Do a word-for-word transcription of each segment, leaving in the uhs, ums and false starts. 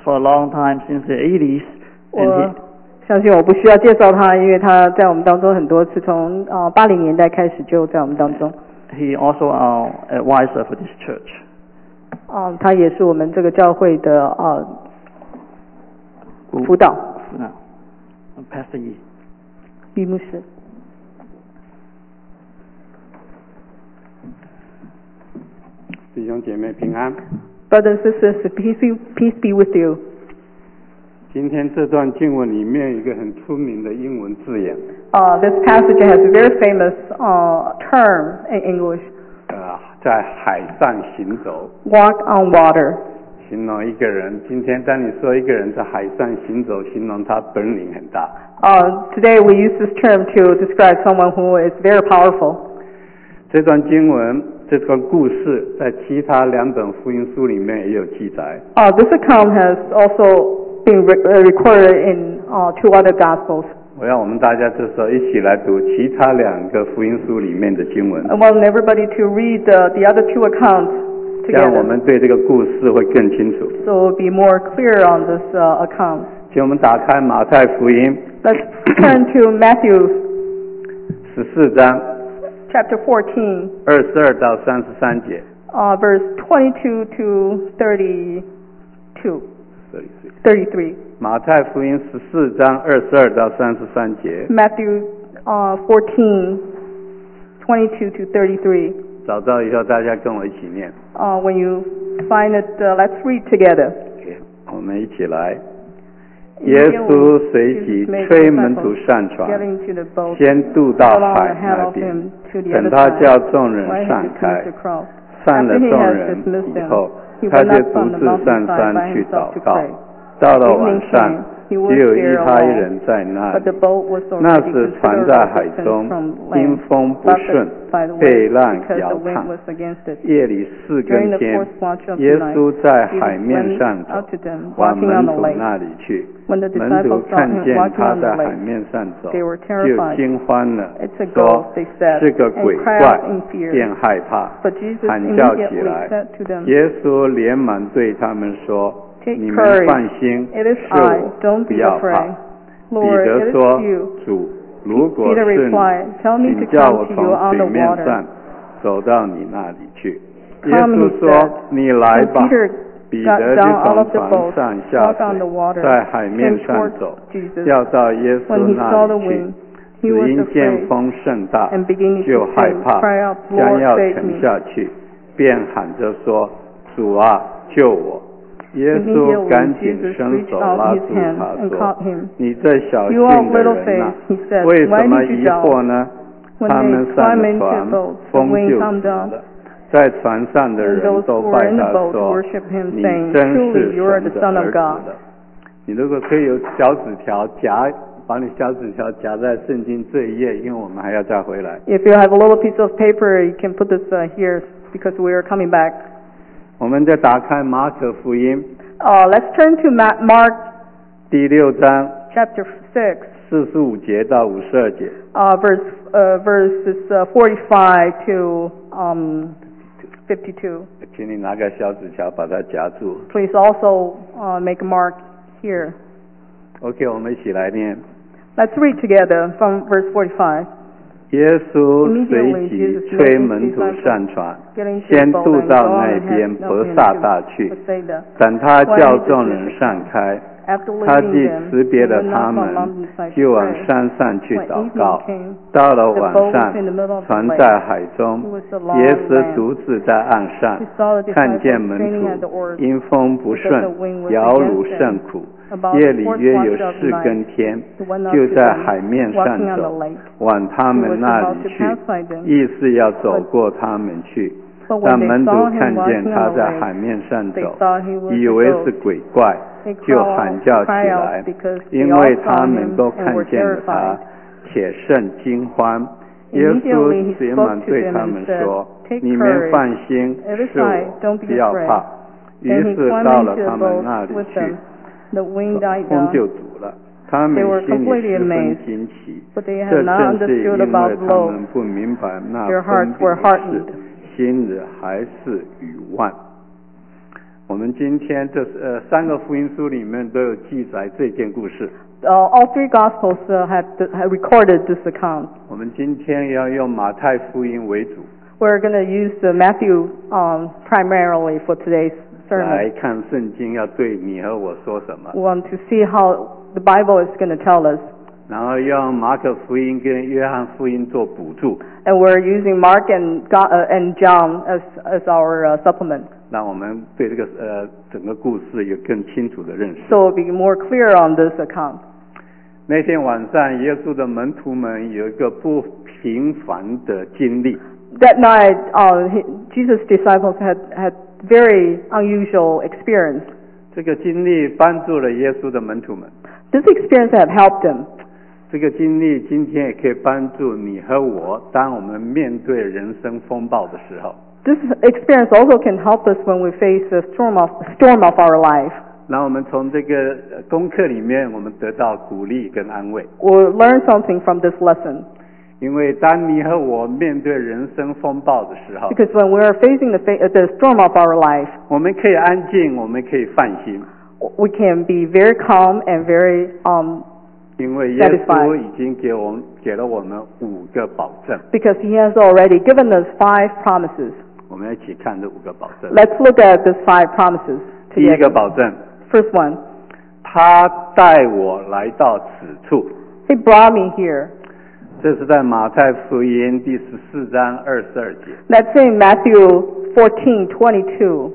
for a long time since the eighties. 我相信我不需要介绍他，因为他在我们当中很多次，从呃八零年代开始就在我们当中。 He also our advisor for this church. 嗯，他也是我们这个教会的呃辅导。 辅导 Pastor Yi. 于牧师。 弟兄姐妹平安。 Brothers and sisters, peace be, peace be with you. 今天这段经文里面有一个很出名的英文字眼。 Uh, this passage has a very famous uh, term in English. 呃，在海上行走。 Walk on water. 形容一个人，今天当你说一个人在海上行走，形容他本领很大。 Uh, today we use this term to describe someone who is very powerful. 这段经文，这段故事，在其他两本福音书里面也有记载。 Uh, this account has also been re recorded in uh, two other Gospels. 我要我们大家这时候一起来读其他两个福音书里面的经文。 I want everybody to read the, the other two accounts together. 这样我们对这个故事会更清楚。 So we'll be more clear on this uh, account. 请我们打开马太福音。 Let's turn to Matthew 十四章。 Chapter fourteen. 二十二到三十三节。 Uh, verse twenty-two to thirty-two. thirty-three. 马太福音十四章二十二到三十三节。 Matthew uh, fourteen, twenty-two to thirty-three. 找到以后，大家跟我一起念。 Uh, when you find it, uh, let's read together. Okay, 我们一起来。耶稣随即催门徒上船，先渡到海那边，等他叫众人上开。上了众人以后，他就独自上山去祷告。到了晚上，只有一他一人在那里。那时船在海中，因风不顺，被浪摇荡。夜里四更天，耶稣在海面上走，往门徒那里去。门徒看见他在海面上走，就惊慌了，说是个鬼怪，便害怕，喊叫起来。耶稣连忙对他们说，你们放心，是我，不要怕。彼得说，主，如果是你，请叫我从水面上走到你那里去。耶稣说，你来吧。彼得就从船上下水，在海面上走，要到耶稣那里去。只因见风甚大，就害怕，将要沉下去，便喊着说，主啊，救我。耶稣赶紧伸手拉住他说，你这小信的人啊，为什么疑惑呢？他们上了船，风就止了。在船上的人都拜他说，你真是神的儿子了。你如果可以有小纸条夹，把你小纸条夹在圣经这一页，因为我们还要再回来。 If you have a little piece of paper, you can put this uh, here because we are coming back. 我们再打开马可福音。 Uh, let's turn to Mark 第六章 chapter six. 四十五节到五十二节。 Uh, verse uh, verses uh, forty-five to um. fifty-two. 请你拿个小纸条把它夹住。 Please also uh, make a mark here. OK, 我们一起来念。 Let's read together from verse forty-five. 耶稣随即催门徒上船，先渡到那边伯萨大去。等他叫众人上开，他既辞别了他们，就往山上去祷告。到了晚上，船在海中，耶稣独自在岸上，看见门徒因风不顺，摇橹甚苦。夜里约有四更天，就在海面上走，往他们那里去，意思要走过他们去。但门徒看见他在海面上走，以为是鬼怪，就喊叫起来，因为他们都看见了他，且甚惊慌。耶稣连忙对他们说，你们放心，是我，不要怕。于是到了他们那里去，风就堵了，他们心里十分惊奇，这正是因为他们不明白那风的事，心里还是愚妄。 我们今天这呃三个福音书里面都有记载这件故事。 Uh, all three Gospels uh, have, have recorded this account. 我们今天要用马太福音为主。 We're going to use uh, Matthew um, primarily for today's sermon. 来看圣经要对你和我说什么。 We want to see how the Bible is going to tell us. 然后用马可福音跟约翰福音做补助。 And we're using Mark and, God, uh, and John as, as our uh, supplement. 让我们对这个呃整个故事有更清楚的认识。 So we'll be more clear on this account. 那天晚上，耶稣的门徒们有一个不平凡的经历。 That night, uh, he, Jesus' disciples had had very unusual experience. 这个经历帮助了耶稣的门徒们。 This experience had helped them. 这个经历今天也可以帮助你和我，当我们面对人生风暴的时候。 This experience also can help us when we face the storm of storm of our life. 让我们从这个功课里面，我们得到鼓励跟安慰。 We'll learn something from this lesson. 因为当你和我面对人生风暴的时候 Because when we are facing the, fa- the storm of our life, 我们可以安静，我们可以放心。 we can be very calm and very um, 因为耶稣已经给我们给了我们五个保证。 Because he has already given us five promises. 我们一起看这五个保证。 Let's look at these five promises 第一 together. 个保证， First one, 他带我来到此处。 he brought me here. 这是在马太福音第十四章二十二节。 That's in Matthew fourteen twenty-two.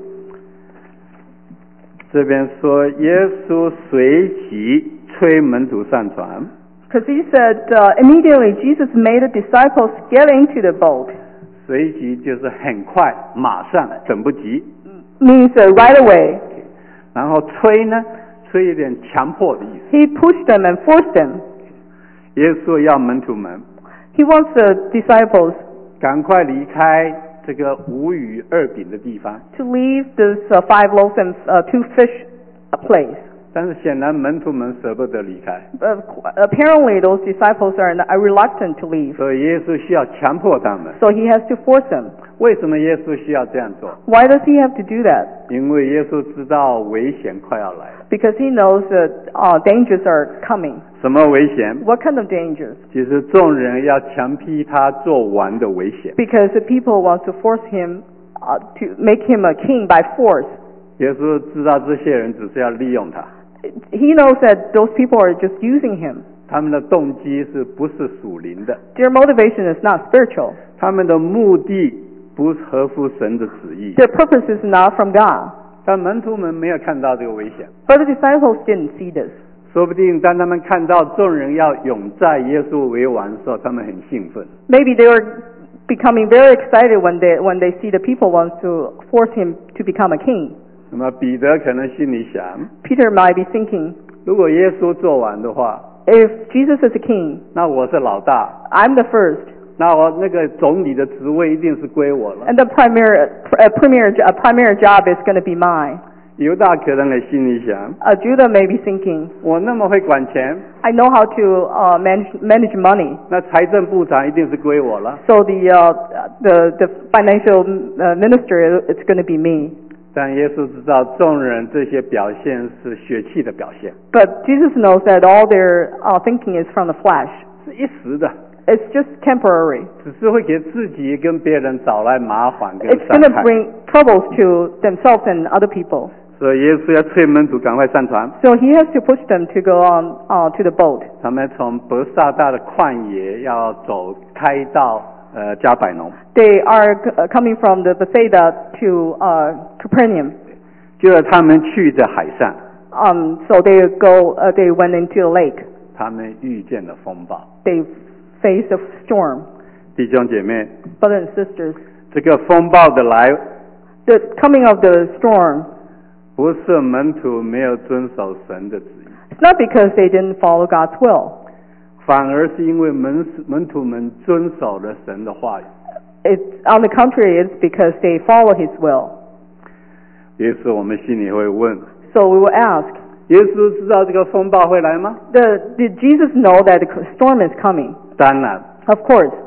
这边说，耶稣随即催门徒上船。 Because he said, uh, immediately Jesus made the disciples get into the boat. 随即就是很快，马上，等不及。 Means uh, right away. 然后催呢，催有点强迫的意思。 He pushed them and forced them. 耶稣要门徒们 He wants the disciples 赶快离开这个无鱼二饼的地方。 to leave this uh, five loaves and uh, two fish place. 但是显然门徒们舍不得离开， Uh, apparently, those disciples are, are reluctant to leave. 所以耶稣需要强迫他们。 So he has to force them. 为什么耶稣需要这样做？ Why does he have to do that? 因为耶稣知道危险快要来了。 Because he knows that uh, dangers are coming. 什么危险？ What kind of dangers? 其实众人要强逼他做王的危险。 Because the people want to force him uh, to make him a king by force. 耶稣知道这些人只是要利用他， He knows that those people are just using him. 他们的动机是不是属灵的？ Their motivation is not spiritual. 他们的目的不合乎神的旨意。 Their purpose is not from God. 但门徒们没有看到这个危险， But the disciples didn't see this. 说不定当他们看到众人要拥在耶稣为王的时候，他们很兴奋。 Maybe they were becoming very excited when they when they see the people want to force him to become a king. 那么彼得可能心里想， Peter might be thinking, 如果耶稣做王的话， if Jesus is a king, 那我是老大， I'm the first, 那我那个总理的职位一定是归我了。 and the premier uh, premier a premier job is going to be mine. 犹大可能也心里想， Uh, Judah may be thinking, 我那么会管钱， I know how to uh, manage manage money, 那财政部长一定是归我了。 so the uh, the the financial uh, minister it's going to be me. 但耶稣知道众人这些表现是血气的表现， But Jesus knows that all their uh, thinking is from the flesh. 是一时的， It's just temporary. 只是会给自己跟别人找来麻烦跟 It's 伤 going to 害。 bring troubles to themselves and other people. 所以耶稣要催门徒赶快上船。 So he has to push them to go on uh, to the boat. 他们从伯萨大的旷野要走开到呃加百农， They are uh, coming from the Bethsaida to uh, Capernaum. 就是他们去的海上， Um, so they go. Uh, they went into a lake. 他们遇见了风暴。 They faced a storm. 弟兄姐妹， Brothers and sisters, 这个风暴的来， the coming of the storm, 不是门徒没有遵守神的旨意， it's not because they didn't follow God's will. 反而是因为门门徒们遵守了神的话语。 It's on the contrary. It's because they follow His will. 于是我们心里会问： So we will ask, 耶稣知道这个风暴会来吗？ the, did Jesus know that the storm is coming? 当然， Of course.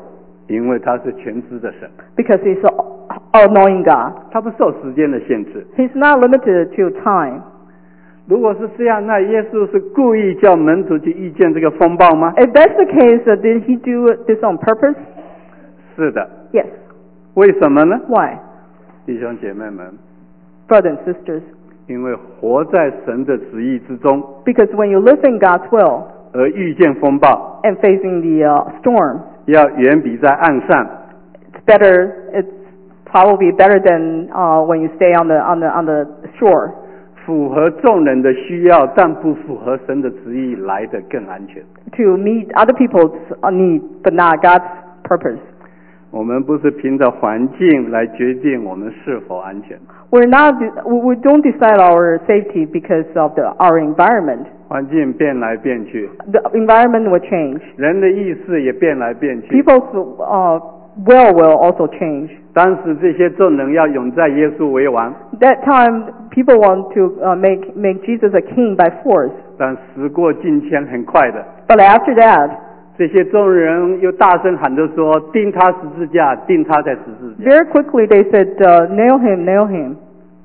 因为他是全知的神， because He's an all-knowing God. 他不受时间的限制。 He's not limited to time. 如果是这样，那耶稣是故意叫门徒去遇见这个风暴吗？ If that's the case, uh, did He do this on purpose? 是的。 Yes. 为什么呢？ Why? 弟兄姐妹们， Brothers and sisters, 因为活在神的旨意之中， because when you live in God's will 而遇见风暴， and facing the uh, storm, 要远比在岸上 it's better. It's probably better than uh, when you stay on the on the on the shore. 符合众人的需要，但不符合神的旨意来得更安全。 To meet other people's uh, need, but not God's purpose. 我们不是凭着环境来决定我们是否安全， We're not. We we don't decide our safety because of the our environment. 环境变来变去， The environment will change. 人的意识也变来变去。 People's uh, will will also change. 当时这些众人要永在耶稣为王， That time, people want to uh, make make Jesus a king by force. 但时过境迁，很快的， But after that, 这些众人又大声喊着说：“钉他十字架，钉他在十字架。” very quickly they said, uh, "Nail him, nail him."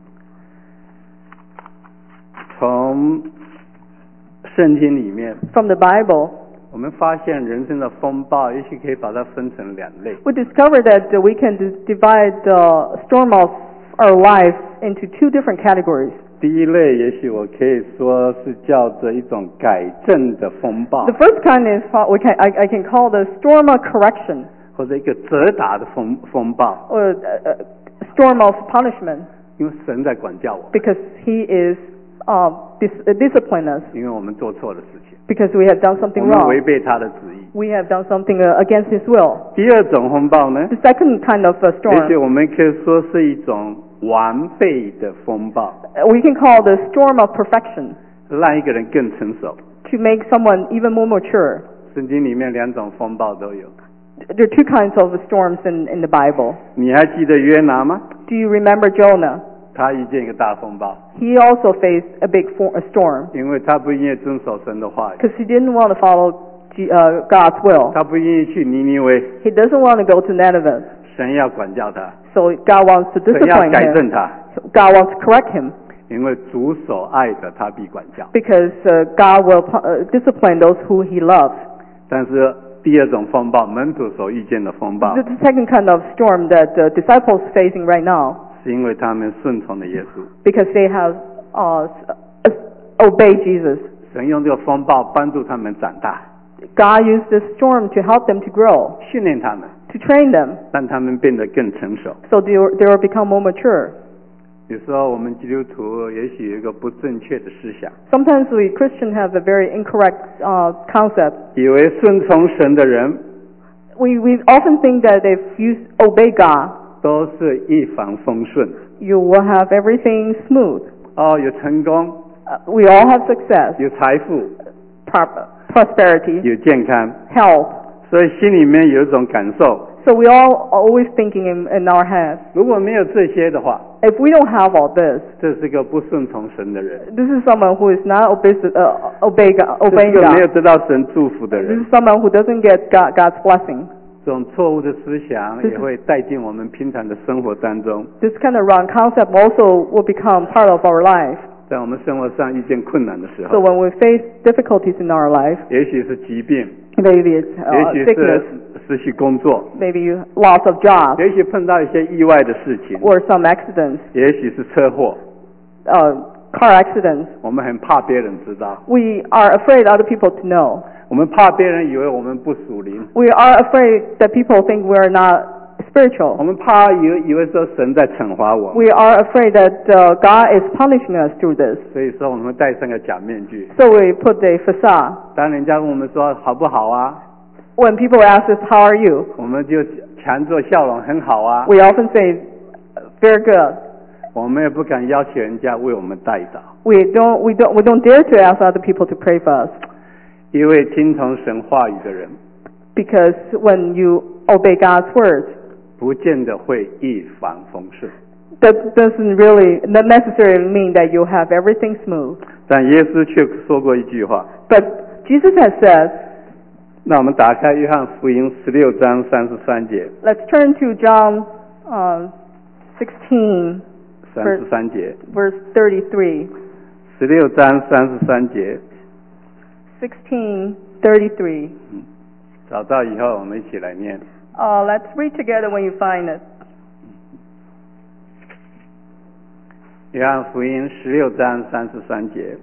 从圣经里面， From the Bible, 我们发现人生的风暴，也许可以把它分成两类。 we discovered that uh, we can d- divide the storm of our life into two different categories. 第一类，也许我可以说是叫做一种改正的风暴 The，first kind is what we can I, I can call the storm of correction 或者一个责打的风风暴， or uh, uh, storm of punishment 因为神在管教我们， because He is uh, dis- uh, discipline us 因为我们做错了事情， because we have done 我 something 们 wrong. 违背他的旨意。 We have done something uh, against His will. 第二种风暴呢， The second kind of uh, 也许 storm 我们可以说是一种完备的风暴， uh, we can call the storm of perfection 让一个人更成熟。 to make someone even more mature. 圣经里面两种风暴都有。 There are two kinds of storms in, in the Bible. 你还记得约拿吗？ Do you remember Jonah? 他遇见一个大风暴， He also faced a big for- a storm 因为他不愿意遵守神的话语， because he didn't want to follow G- uh, God's will. 他不愿意去尼尼微， He doesn't want to go to Nineveh. 神要管教他， So God wants to 神要 discipline 改正 him. 他， So God wants to correct him 因为主所爱的他必管教。 because uh, God will pu- uh, discipline those who He loves. 但是第二种风暴，门徒所遇见的风暴 The, the second kind of storm that the disciples facing right now 是因为他们顺从了耶稣， because they have uh, s- obeyed Jesus. 神用这个风暴帮助他们长大， God used this storm to help them to grow, 训练他们， to train them, 让他们变得更成熟。 so they will, they will become more mature. 有时候我们基督徒也许有一个不正确的思想， Sometimes we Christians have a very incorrect uh, concept. 以为顺从神的人 We we often think that if you obey God, 都是一帆风顺， you will have everything smooth. 哦，有成功， Uh, we all have success, 有财富， pro- prosperity, 有健康， health. 所以心里面有一种感受， So we all always thinking in, in our head, 如果没有这些的话， if we don't have all this, 这是个不顺从神的人， this is someone who is not obey, uh, obey God, 这是 obeying 个没有 God. 得到神祝福的 This 人 is。someone who doesn't get God, God's blessing. 这种错误的思想 This is- 也会带进我们平常的生活当中， This kind of wrong concept also will become part of our life. 在我们生活上遇见困难的时 So 候， when we face difficulties in our life, 也许是疾病， maybe it's 也 uh, 许 sickness, 是失去工作， maybe loss of job, 也许碰到一些意外的事情， or some accidents, 也许是车祸， uh, car accidents. 我们很怕别人知道， We are afraid other people to know. 我们怕别人以为我们不属灵， We are afraid that people think we are not 我 spiritual. 们怕以为以为说神在惩罚我们， We are afraid that uh, God is punishing us through this. 所以说我们会戴上个假面具。 So we put a facade. 当人家问我们说好不好啊， When people ask us, how are you? 我们就强作笑容，很好啊。 We often say, very good. 我们也不敢要求人家为我们代祷， We don't, we don't, we don't dare to ask other people to pray for us. 因为听从神话语的人， Because when you obey God's words, 不见得会一帆风顺。 that doesn't really not necessarily mean that you have everything smooth. 但耶稣却说过一句话， But Jesus has said, 那我们打开约翰福音十六章三十三节。 Let's turn to John uh, sixteen, 三十三节。 verse thirty-three. 十六章三十三节。 sixteen thirty-three. 嗯，找到以后我们一起来念。 Uh, let's read together when you find it. 约翰福音十六章三十三节。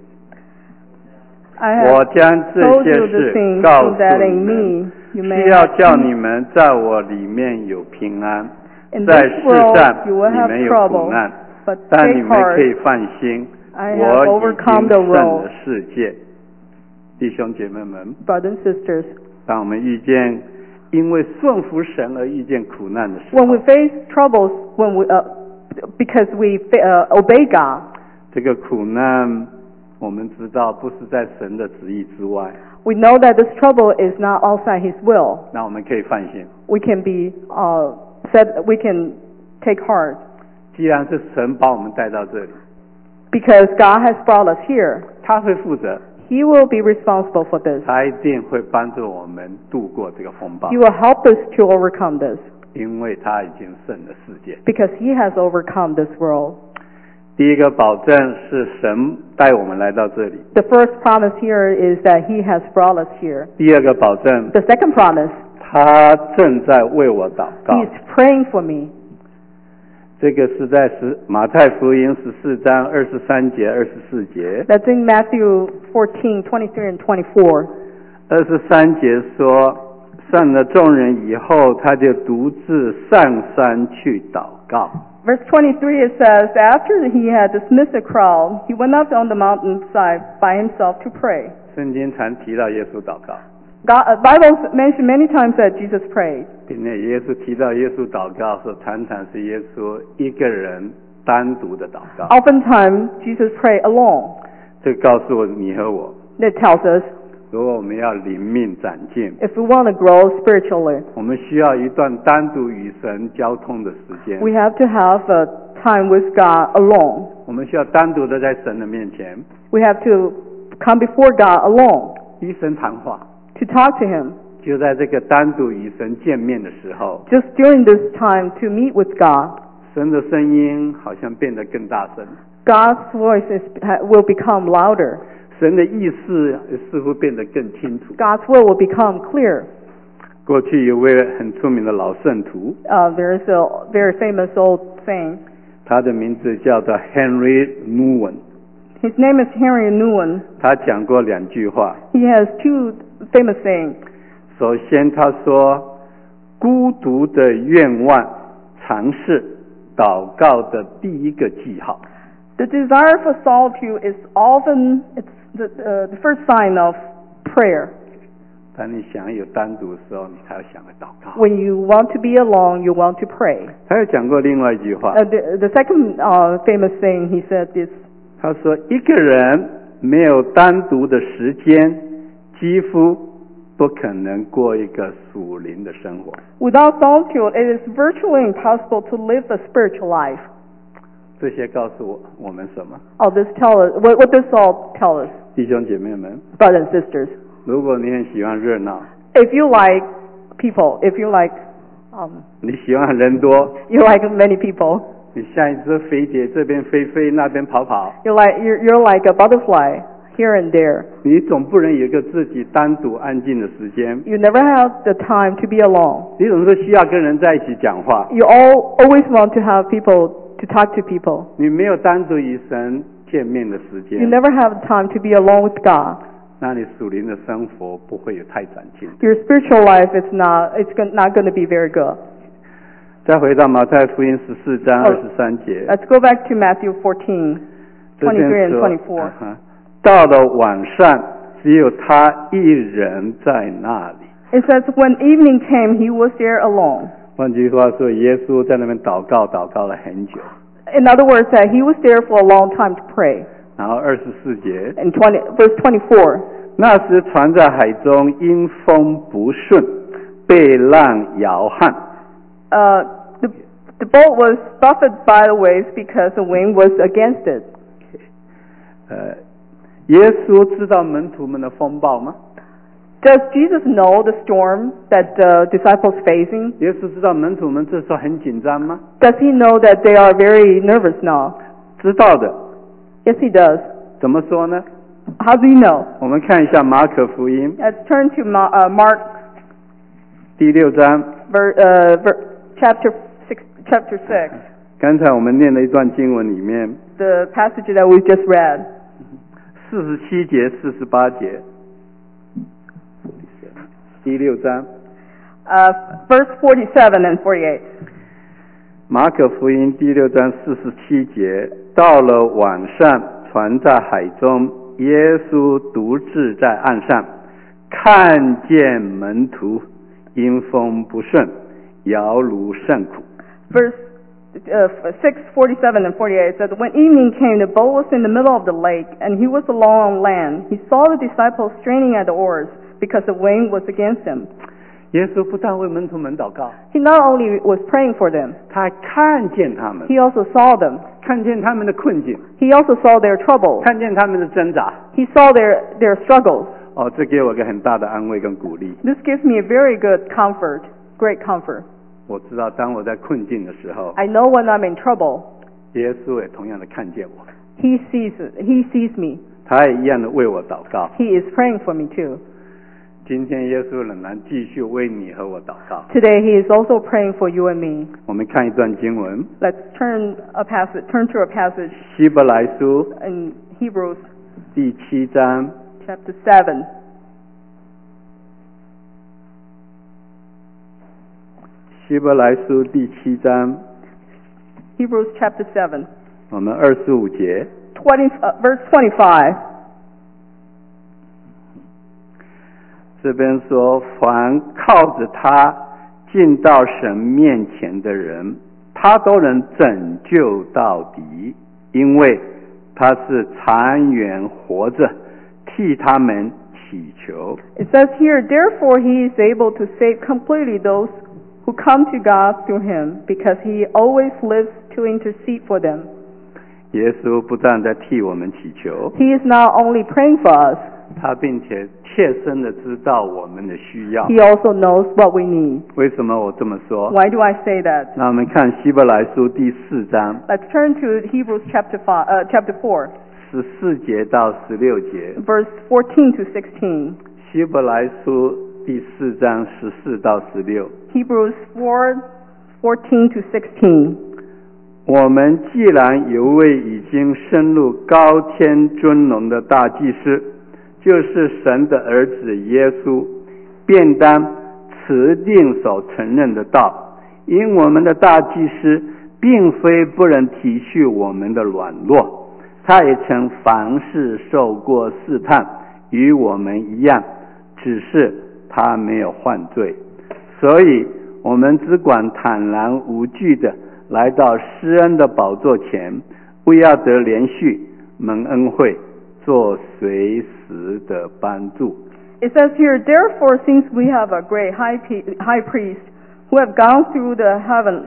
I 我 have 将这 told 些 you the 事 things 告 so 诉 that 你 in 们， me you may 是要 have 叫 peace. 你们在我里面有平安。 In 在 this 世 world 上 you will 你 have 们有苦 trouble, 难， but 但你 take 们可以 heart. 放心， I have 我已 overcome 经 the 胜 world. 了世界。弟兄姐妹们， Brothers and sisters, 当我们遇见因为顺服神而遇见苦难的时候， when we face troubles, when we uh, because we uh, obey God, 这个苦难我们知道不是在神的旨意之外， we know that this trouble is not outside His will. 那我们可以放心。 We can be uh, said we can take heart 既然是神把我们带到这里， because God has brought us here. 他会负责， He will be responsible for this. 他一定会帮助我们度过这个风暴 He，will help us to overcome this 因为他已经胜了世界。 because He has overcome this world. 第一个保证是神带我们来到这里， The first promise here is that He has brought us here. 第二个保证 The second promise, 他正在为我祷告 He。is praying for me. 这个是在十马太福音十四章二十三节、二十四节。 That's in Matthew fourteen, twenty-three and twenty-four. 二十三节说，散了众人以后，他就独自上山去祷告。 Verse twenty-three, it says, after he had dismissed the crowd, he went up on the mountainside by himself to pray. 圣经常提到耶稣祷告， God, uh, Bible mentioned many times that Jesus prayed. 并且耶稣提到耶稣祷告的时候，常常是耶稣一个人单独的祷告。 Oftentimes, Jesus prayed alone. 这告诉我你和我， That tells us 如果我们要灵命长进， if we want to grow spiritually, 我们需要一段单独与神交通的时间。 we have to have a time with God alone. 我们需要单独的在神的面前 We have to come before God alone 与神谈话。 to talk to Him. 就在这个单独与神见面的时候， Just during this time to meet with God, 神的声音好像变得更大声， God's voice is, will become louder. 神的意思似乎变得更清楚。 God's will will become clear. 过去有位很出名的老圣徒， Uh, there is a very famous old saying. 他的名字叫做 Henry Nouwen。 His name is Henry Nouwen. 他讲过两句话。 He has two famous sayings. 首先，他说，孤独的愿望常是祷告的第一个记号。 The desire for solitude is often it's the, uh, the first sign of prayer. 当你想有单独的时候，你才要想着祷告。 When you want to be alone, you want to pray. 他又讲过另外一句话， Uh, the, the second uh, famous saying he said is, 他说，一个人没有单独的时间，几乎不可能过一个属灵的生活。 without solitude, it is virtually impossible to live a spiritual life. 这些告诉我我们什么？ Oh, this tell us, what, what does all tell us, 弟兄姐妹们， brothers and sisters? 如果你很喜欢热闹， If you like people, if you like, um, 你喜欢人多， you like many people, 你像一只飞碟，这边飞飞，那边跑跑， you're like you're, you're like a butterfly here and there. 你总不能有一个自己单独安静的时间。 You never have the time to be alone. 你总是需要跟人在一起讲话， You all always want to have people to talk to people. 你没有单独与神见面的时 You 间， never have time to be alone with God. 那你属灵的生活不会有太长进。 Your spiritual life is not it's gon- not going to be very good. 再回到马太福音十四章二十三节， Let's go back to Matthew fourteen, 这 twenty-three 边 and 说 twenty-four. 啊哈到了晚上，只有他一人在那里。 It says when evening came, he was there alone. 换句话说，耶稣在那边祷告，祷告了很久。 In other words, that he was there for a long time to pray. 然后二十四节， In twenty, verse twenty-four, 那时船在海中，因风不顺，被浪摇撼。 uh, the the boat was buffeted by the waves because the wind was against it. 呃，耶稣知道门徒们的风暴吗？ Does Jesus know the storm that the disciples facing? 耶稣知道门徒们这时候很紧张吗？ Does he know that they are very nervous now? 知道的。 Yes, he does. 怎么说呢？ How do you know? 我们看一下马可福音 Let's turn to Ma- uh, Mark 第六章。 ver, uh, ver, chapter six. Chapter six. 刚才我们念的一段经文里面， The passage that we just read. 四十七节、四十八节，第六章。 Uh, verse forty-seven and forty-eight. 马可福音第六章四十七节，到了晚上，船在海中，耶稣独自在岸上，看见门徒因风不顺，摇橹甚苦。 Verse uh, six, forty-seven and forty-eight says, When evening came, the boat was in the middle of the lake, and he was alone on land. He saw the disciples straining at the oars, because the wind was against them. 耶稣不但为门徒们祷告， He not only was praying for them, 他还看见他们， he also saw them. 看见他们的困境， He also saw their troubles. 看见他们的挣扎。 He saw their, their struggles. 哦，这给我一个很大的安慰跟鼓励。 This gives me a very good comfort, great comfort. 我知道，当我在困境的时候， I know when I'm in trouble, 耶稣也同样的看见我， he sees it. He sees me. 他也一样的为我祷告。 He is praying for me too. 今天耶稣仍然继续为你和我祷告。 Today he is also praying for you and me. 我们看一段经文， Let's turn a passage, turn to a passage 希伯来书 in Hebrews 第七章 chapter seven. 希伯来书第七章， Hebrews chapter seven. 我们二十五节， twenty, uh, verse twenty-five. 这边说，凡靠着他进到神面前的人，他都能拯救到底，因为他是长远活着，替他们祈求。 It says here, therefore he is able to save completely those who come to God through him, because he always lives to intercede for them. 耶稣不但在替我们祈求， He is not only praying for us, 他并且切身的知道我们的需要。 he also knows what we need. 为什么我这么说？ Why do I say that? 那我们看希伯来书第四章 Let's turn to Hebrews chapter five, uh, chapter four, 十四节到十六节。 verse fourteen to sixteen. 希伯来书第四章十四到十六。 Hebrews four, fourteen to sixteen. 我们既然有位已经升入高天尊荣的大祭司，就是神的儿子耶稣，便当持定所承认的道。因我们的大祭司并非不能体恤我们的软弱，他也曾凡事受过试探，与我们一样，只是他没有犯罪。所以我们只管坦然无惧的来到施恩的宝座前，为要得连续蒙恩惠，做随时的帮助。 It says here, therefore, since we have a great high, high priest who have gone through the heaven,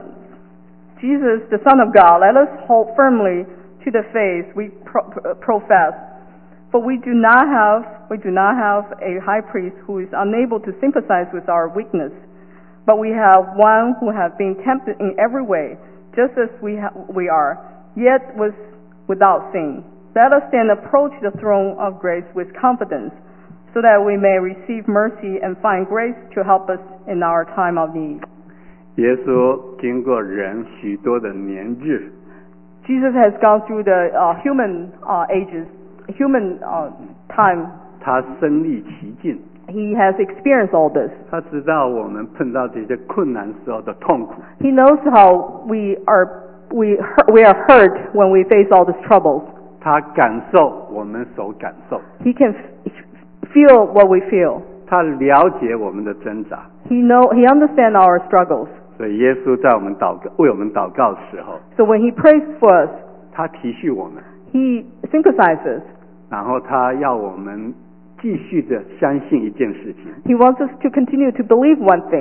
Jesus, the Son of God, let us hold firmly to the faith we pro profess. For we do not have, we do not have a high priest who is unable to sympathize with our weakness, but we have one who has been tempted in every way, just as we, we are, yet was without sin. Let us then approach the throne of grace with confidence, so that we may receive mercy and find grace to help us in our time of need. 耶稣经过人许多的年日， Jesus has gone through the uh, human uh, ages, human uh, time. 他身历其境， He has experienced all this. 他知道我们碰到这些困难时候的痛苦， He knows how we are we hu- we are hurt when we face all these troubles. 他感受我们所感受， He can f- feel what we feel. 他了解我们的挣扎。 He know he understands our struggles. 所以耶稣在我们祷告为我们祷告的时候， So when he prays for us, 他体恤我们， he sympathizes. 然后他要我们继续的相信一件事情， He wants us to continue to believe one thing,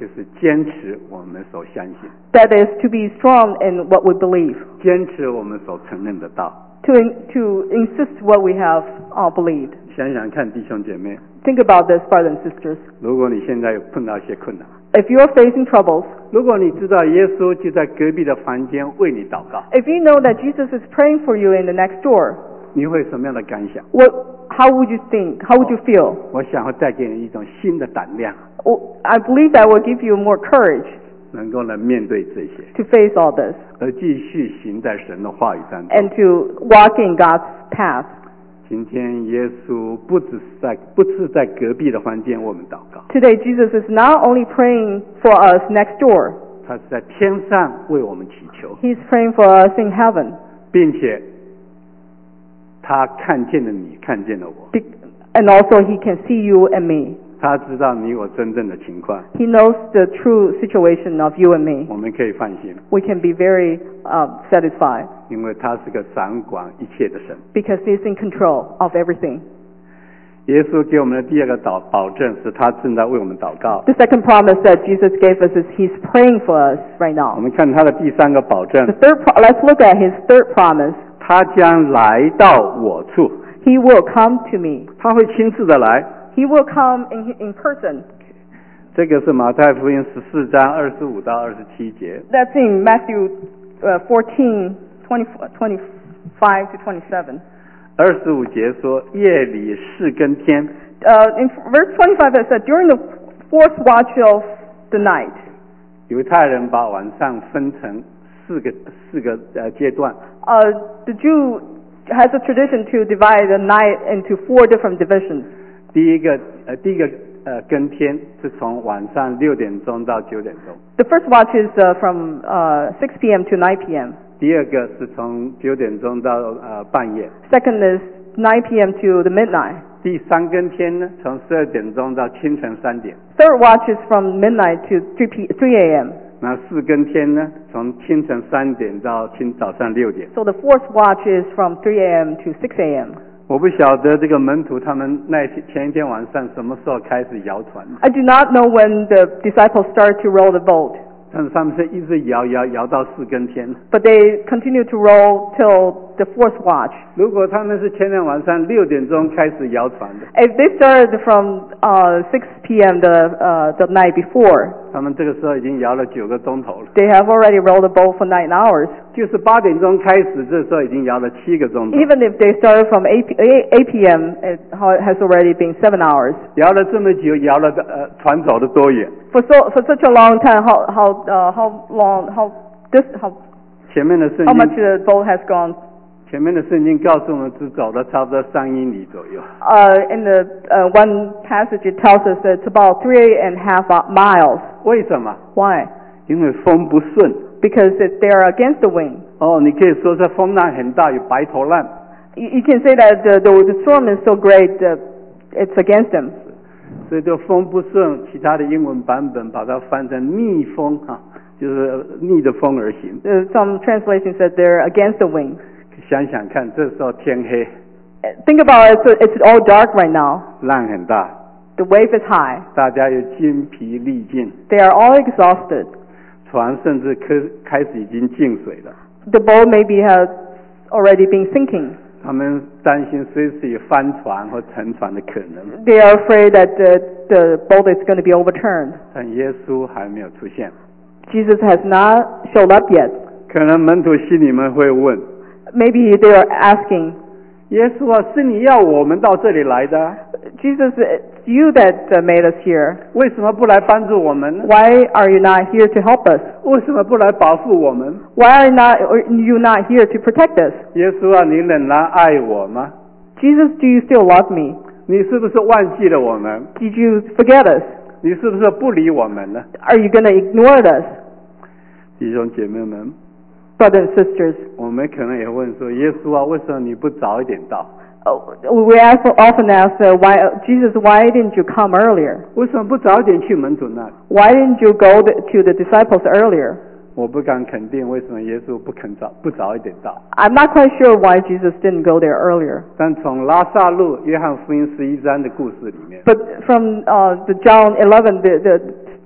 就是坚持我们所相信， That is to be strong in what we believe. 坚持我们所承认的道。 To in, to insist what we have uh, believed. 想想看，弟兄姐妹， Think about this, brothers and sisters. 如果你现在有碰到一些困难， If you are facing troubles, 如果你知道耶稣就在隔壁的房间为你祷告， if you know that Jesus is praying for you in the next door, 你会什么样的感想？ what, how would you think? How would you feel? 我想会带给你一种新的胆量， Oh, I believe that will give you more courage 能够来面对这些， to face all this 而继续行在神的话语当中。 and to walk in God's path. 今天耶稣不只是在不是在隔壁的房间为我们祷告， Today, Jesus is not only praying for us next door, 他是在天上为我们祈求， He's praying for us in heaven. 并且他看见了你，看见了我， Be- And also, He can see you and me. 他知道你我真正的情况， He knows the true situation of you and me. 我们可以放心， We can be very uh, satisfied 因为他是个掌管一切的神。 because He's in control of everything. 耶稣给我们的第二个保保证是他正在为我们祷告。 The second promise that Jesus gave us is He's praying for us right 我 now. 们看他的第三个保证 The，third, pro- let's look at His third promise. 他将来到我处， He will come to me. 他会亲自的来。 He will come in, in person. 这个是马太福音十四章二十五到二十七节。 That's in Matthew uh, fourteen, twenty, twenty-five to twenty-seven. 二十五节说夜里四更天， Uh, in verse twenty-five it said, during the fourth watch of the night, 犹太人把晚上分成四个四个呃阶段， uh, the Jew has a tradition to divide the night into four different divisions. 第一个呃第一个呃更天是从晚上六点钟到九点钟， The first watch is uh, from uh, six p.m. to nine p.m. 第二个是从九点钟到呃半夜， Second is nine p.m. to the midnight. 第三更天呢从十二点钟到清晨三点， Third watch is from midnight to three p three a.m. 那四更天呢从清晨三点到清早上六点。 So the fourth watch is from three a.m. to six a.m. 我不晓得这个门徒他们那天前一天晚上什么时候开始摇船， I do not know when the disciples started to row the boat, 但是他们是一直摇摇摇到四更天。 but they continued to row till the fourth watch. 如果他们是前天晚上六点钟开始摇船的， If they started from uh, six p.m. the uh, the night before, 他们这个时候已经摇了九个钟头了。 they have already rowed the boat for nine hours. 就是八点钟开始，这时候已经摇了七个钟头， Even if they started from eight p.m., it has already been seven hours. 摇了这么久，摇了的呃船走的多远？ For so for such a long time, how how uh, how long how this how 前面的圣 how much 经， the boat has gone? 前面的圣经告诉我们，只走了差不多三英里左右。 Uh, in the uh, one passage, it tells us that it's about three and a half miles. 为什么？ Why? 因为风不顺。 Because it, they are against the wind. 哦，你可以说这风浪很大，有白头浪。 You, you can say that the, the the storm is so great that it's against them. 所以这风不顺，其他的英文版本把它翻成逆风哈、啊，就是逆着风而行。 Uh, some translations said they're against the wind. 想想看，这时候天黑， Think about it. It's, it's all dark right now. 浪很大， The wave is high. 大家又筋疲力尽， They are all exhausted. 船甚至开开始已经进水了。 The boat maybe has already been sinking. 他们担心随时有翻船或沉船的可能， They are afraid that the, the boat is going to be overturned. 但耶稣还没有出现。 Jesus has not showed up yet. 可能门徒心里面会问： Maybe they are asking, 耶稣啊，是你要我们到这里来的， Jesus, it's you that uh, made us here. 为什么不来帮助我们呢？ Why are you not here to help us? 为什么不来保护我们？ Why are you not, are you not here to protect us? 耶稣啊，你仍然爱我吗？ Jesus, do you still love me? 你是不是忘记了我们？ Did you forget us? 你是不是不理我们呢？ Are you going to ignore us? 弟兄姐妹们， Brothers and sisters, 我们可能也问说：耶稣啊，为什么你不早一点到？ uh, we ask, often ask, uh, why, uh, Jesus, why didn't you come earlier? 为什么不早一点去门徒那里？ Why didn't you go the, to the disciples earlier? 我不敢肯定为什么耶稣不肯早不早一点到。 I'm not quite sure why Jesus didn't go there earlier. 但从拉萨路约翰福音十一章的故事里面， But from uh, the John eleven, the, the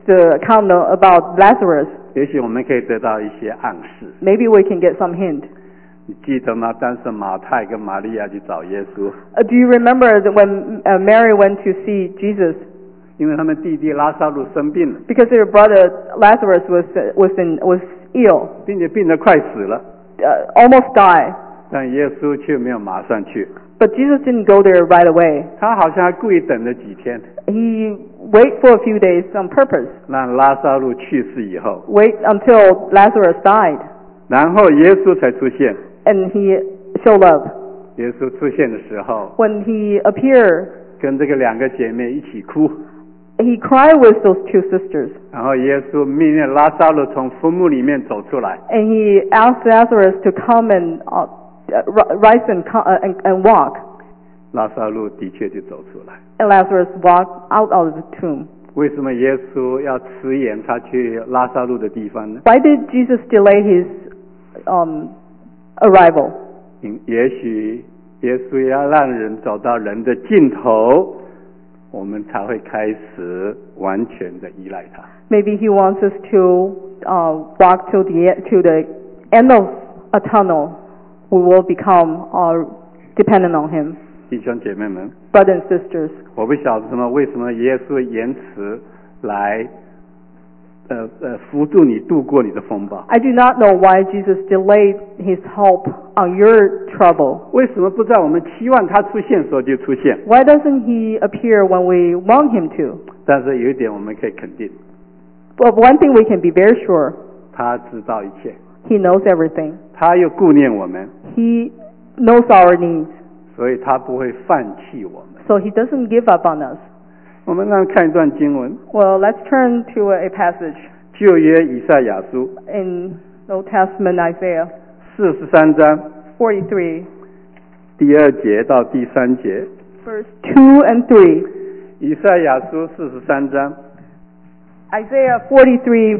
the account about Lazarus. 也许我们可以得到一些暗示。 Maybe we can get some hint. 你记得吗？当时马太跟玛利亚去找耶稣， Uh, do you remember that when uh, Mary went to see Jesus? 因为他们弟弟拉撒路生病了， Because their brother Lazarus was uh, was in was ill, 并且病得快死了， uh, almost died. 但耶稣却没有马上去， But Jesus didn't go there right away. 他好像还故意等了几天， He wait for a few days on purpose. 让拉撒路去世以后， Wait until Lazarus died, 然后耶稣才出现。 and he showed up. 耶稣出现的时候， When he appeared, 跟这个两个姐妹一起哭， he cried with those two sisters, 然后耶稣命令拉撒路从坟墓里面走出来， and he asked Lazarus to come and uh, uh, rise and, co- uh, and and walk. 拉撒路的确就走出来。 And Lazarus walked out of the tomb. 为什么耶稣要迟延他去拉撒路的地方呢？ Why did Jesus delay his um, arrival? 因也许耶稣要让人走到人的尽头，我们才会开始完全的依赖他。 Maybe he wants us to uh, walk to the to the end of a tunnel. We will become uh, dependent on him. 弟兄姐妹们， Brothers and sisters, 我不晓得什么为什么耶稣延迟来，呃呃扶助你度过你的风暴。 I do not know why Jesus delayed his help on your trouble. 为什么不在我们期望他出现的时候就出现？ Why doesn't he appear when we want him to? 但是有一点我们可以肯定， But one thing we can be very sure, 他知道一切， he knows everything. 他又顾念我们， He knows our needs, 所以他不会放弃我们。 so he doesn't give up on us. 我们来看一段经文， Well, let's turn to a passage 旧约以赛亚书 in Old Testament Isaiah 四十三章 forty-three, 第二节到第三节。 verse two and three. 以赛亚书四十三章 Isaiah forty-three,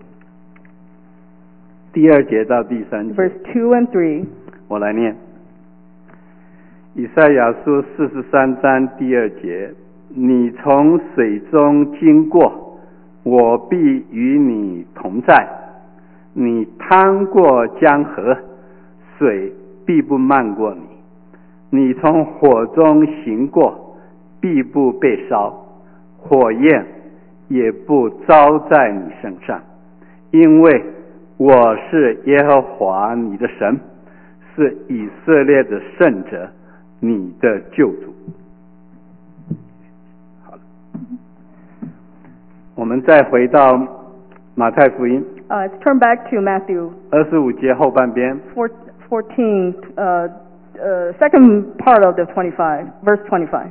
第二节到第三节， verse two and three. 我来念。以赛亚书四十三章第二节：你从水中经过，我必与你同在；你趟过江河，水必不漫过你；你从火中行过，必不被烧，火焰也不招在你身上，因为我是耶和华你的神，是以色列的圣者，你的救主。好了，我们再回到马太福音 Uh, let's turn back to Matthew 二十五节后半边， fourteen, uh, uh, second part of the twenty-five, verse twenty-five.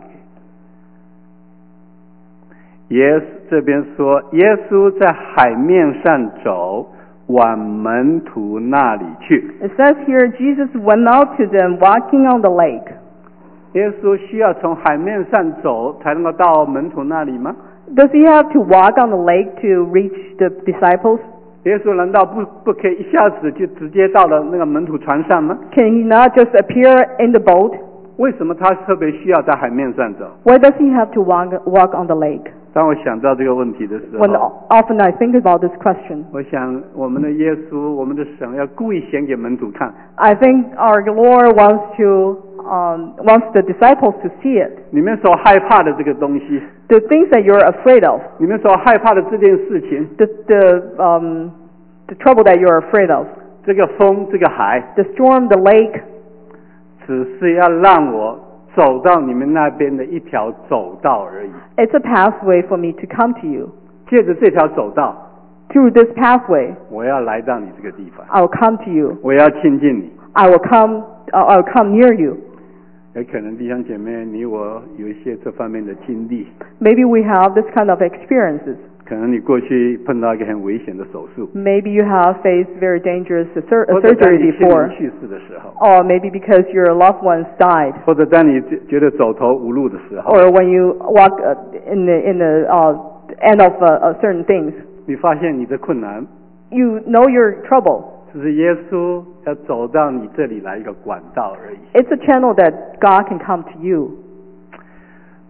耶稣这边说，耶稣在海面上走，往门徒那里去。 It says here, Jesus went out to them walking on the lake. 耶稣需要从海面上走才能够到门徒那里吗？ Does he have to walk on the lake to reach the disciples? 耶稣难道不不可以一下子就直接到了那个门徒船上吗？ Can he not just appear in the boat? 为什么他特别需要在海面上走？ Why does he have to walk, walk on the lake? 当我想到这个问题的时 When 候， often I think about this question, 我想我们的耶稣，我们的神要故意显给门徒看， I think our Lord wants to um, wants the disciples to see it. 你们所害怕的这个东西， The things that you're afraid of, 你们所害怕的这件事情， the the um, the trouble that you're afraid of, 这个风，这个海， the storm, the lake, 只是要让我走到你们那边的一条走道而已。 it's a pathway for me to come to you. 借着这条走道， Through this pathway, 我要来到你这个地方， I will come to you. 我要亲近你。 I will come. Uh, I will come near you. 有可能弟兄姐妹，你我有一些这方面的经历， Maybe we have this kind of experiences. 可能你过去碰到一个很危险的手术， Maybe you have faced very dangerous sur- 或者当 surgery 你亲 before, 人去世的时候， or maybe because your loved ones died, 或者当你觉得走投无路的时候， or when you walk uh, in the in the uh, end of uh, uh, certain things. 你发现你的困难， You know your trouble. 只是耶稣要走到你这里来一个管道而已。 It's a channel that God can come to you.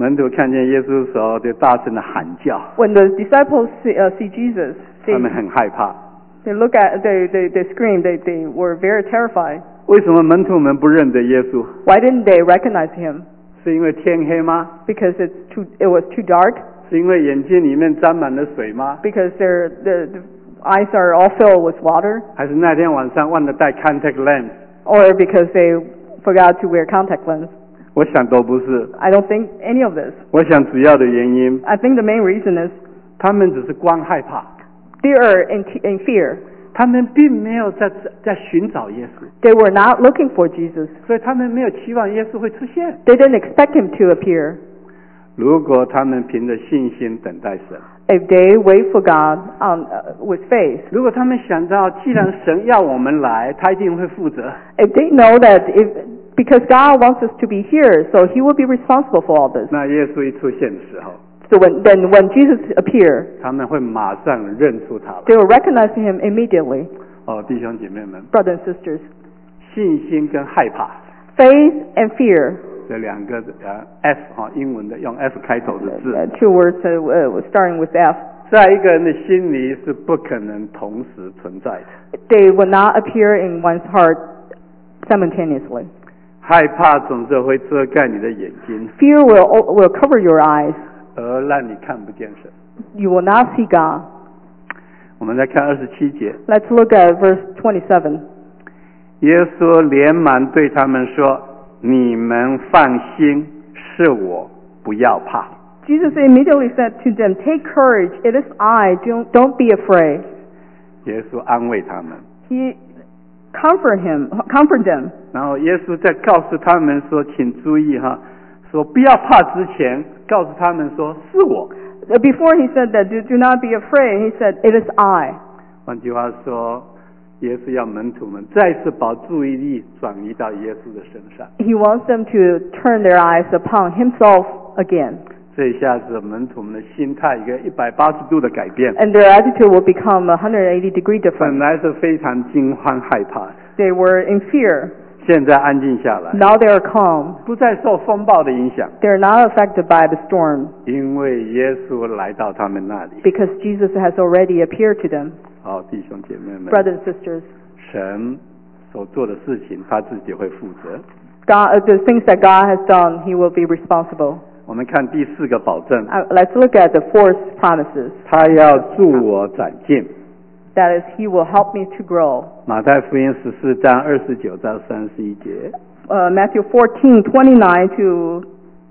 门徒看见耶稣的时候，就大声的喊叫。 When the disciples see, uh, see Jesus, they, 他们很害怕。 they look at, they, they, they scream, they, they were very terrified. 为什么门徒们不认得耶稣？ Why didn't they recognize him? 是因为天黑吗？ Because it's too, it was too dark? 是因为眼睛里面沾满了水吗？ Because their, the, the eyes are all filled with water? 还是那天晚上忘了带 contact lens？ Or because they forgot to wear contact lens? 我想都不是。 I don't think any of this. 我想主要的原因， I think the main reason is 他们只是光害怕， they are in, in fear. 他们并没有在在寻找耶稣， They were not looking for Jesus. 所以他们没有期望耶稣会出现。 They didn't expect him to appear. 如果他们凭着信心等待神， If they wait for God um, uh, with faith, 如果他们想到既然神要我们来，他一定会负责， if they know that if because God wants us to be here, so he will be responsible for all this. 那耶稣一出现的时候， So when, then when Jesus appears, 他们会马上认出他来。 they will recognize him immediately. 哦，弟兄姐妹们， Brothers and sisters, 信心跟害怕 faith and fear, 这两个呃 F 哈、英文的用 F 开头的 uh, 字， two words uh, uh, starting with F, 在一个人的心里是不可能同时存在的。 they will not appear in one's heart simultaneously. 害怕总是会遮盖你的眼睛， Fear will, will cover your eyes. 而让你看不见神。 You will not see God. 我们再看二十七节， Let's look at verse twenty-seven. 耶稣连忙对他们说：“你们放心，是我，不要怕。” Jesus immediately said to them, "Take courage, it is I, don't, don't be afraid." 耶稣安慰他们， He comfort him, comfort them. 然后耶稣在告诉他们说：“请注意哈，说不要怕之前，告诉他们说是我。” Before he said that, do, do not be afraid, he said, "It is I." 换句话说，耶稣要门徒们再次把注意力转移到耶稣的身上。 He wants them to turn their eyes upon himself again. 这一下子门徒们的心态一个一百八十度的改变， And their attitude will become a one hundred eighty degree 本 different. 来是非常惊慌害怕， They were in fear. 现在安静下来， Now they are calm. 不再受风暴的影响， They are not affected by the storm 因为耶稣来到他们那里。 because Jesus has already appeared to them. 好，弟兄姐妹们， Brothers and sisters, 神所做的事情，他自己会负责。 God, uh, the things that God has done, he will be responsible. 我们看第四个保证， Uh, let's look at the fourth promises. 他要助我长进。 That is, he will help me to grow. 马太福音十四章二十九到三十一节， Uh, Matthew fourteen, twenty-nine to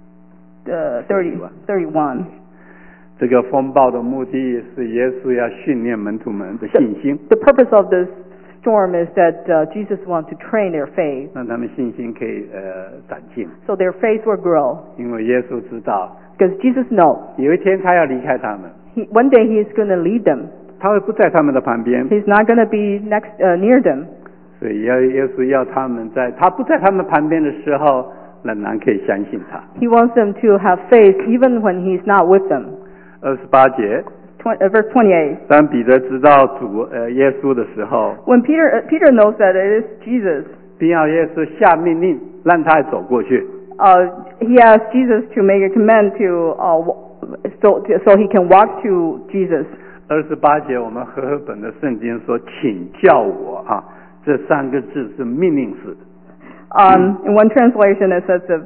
uh, thirty, thirty-one. 这个风暴的目的是耶稣要训练门徒们的信心， The purpose of this storm is that uh, Jesus wants to train their faith, 让他们信心可以呃长进。 so their faith will grow. 因为耶稣知道， Because Jesus knows, 有一天他要离开他们， he, one day he is going to lead them. 他会不在他们的旁边， He's not going to be next uh, near them. 所以要耶稣要他们在他不在他们旁边的时候，仍然可以相信他。 He wants them to have faith even when he's not with them. 二十八节， Twen- uh, verse twenty-eight. 当彼得知道主呃耶稣的时候， When Peter uh, Peter knows that it is Jesus, 并要耶稣下命令让他走过去。 uh, he asks Jesus to make a command to uh, wa- so so he can walk to Jesus. 二十八节，我们和合本的圣经说：“请叫我啊！”这三个字是命令式的。 Um, in one translation, it says, uh,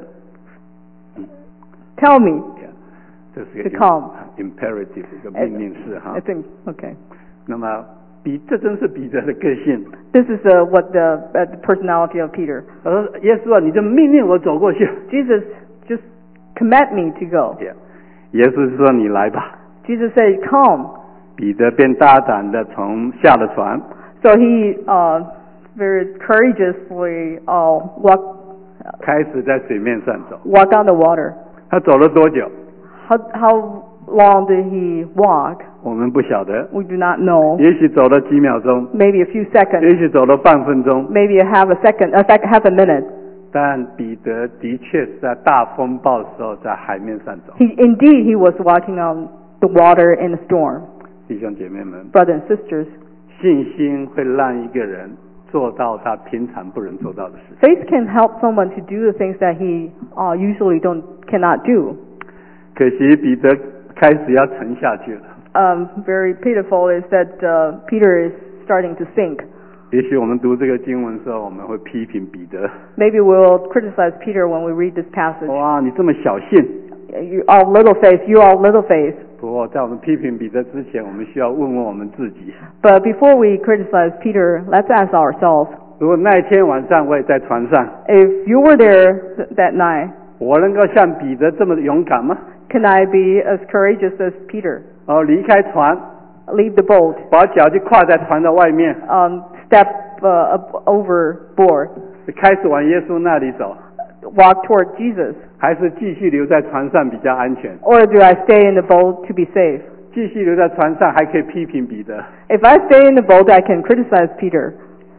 "Tell me." 这是一个 To come. imperative 一个命令式哈 I。think okay. 那么彼这真是彼得的个性。 This is uh, what the, uh, the personality of Peter. 他说：“耶稣啊，你就命令我走过去。 Jesus, just command me to go. ” 耶稣说：“你来吧。 Jesus said, "Come." ” 彼得便大胆的从下了船， So he uh, very courageously uh, walk 开始在水面上走。 walk on the water. 他走了多久？ How how long did he walk? 我们不晓得， We do not know. 也许走了几秒钟， Maybe a few 也 seconds. 许走了半分钟。 Maybe a half a second. A sec, half a minute. 但彼得的确是在大风暴的时候在海面上走。 He indeed he was walking on the water in a storm. 弟兄姐妹们， Brothers and sisters, 信心会让一个人做到他平常不能做到的事情。 faith can help someone to do the things that he uh, usually don't cannot do. 可惜彼得开始要沉下去了。 Um, very pitiful is that uh, Peter is starting to sink. 也许我们读这个经文的时候，我们会批评彼得。 Maybe we'll criticize Peter when we read this passage. 哇，你这么小信！ You all little faith, you all little faith. 不过，在我们批评彼得之前，我们需要问问我们自己。 But before we criticize Peter, let's ask ourselves. 如果那一天晚上我也在船上， If you were there th- that night, 我能够像彼得这么勇敢吗？ can I be as courageous as Peter? 哦，离开船， Leave the boat, 把脚就跨在船的外面， um, step uh, up overboard, 开始往耶稣那里走， walk toward Jesus? 还是继续留在船上比较安全？ Or do I stay in the boat to be safe? 继续留在船上还可以批评彼得。 If I stay in the boat, I can criticize Peter.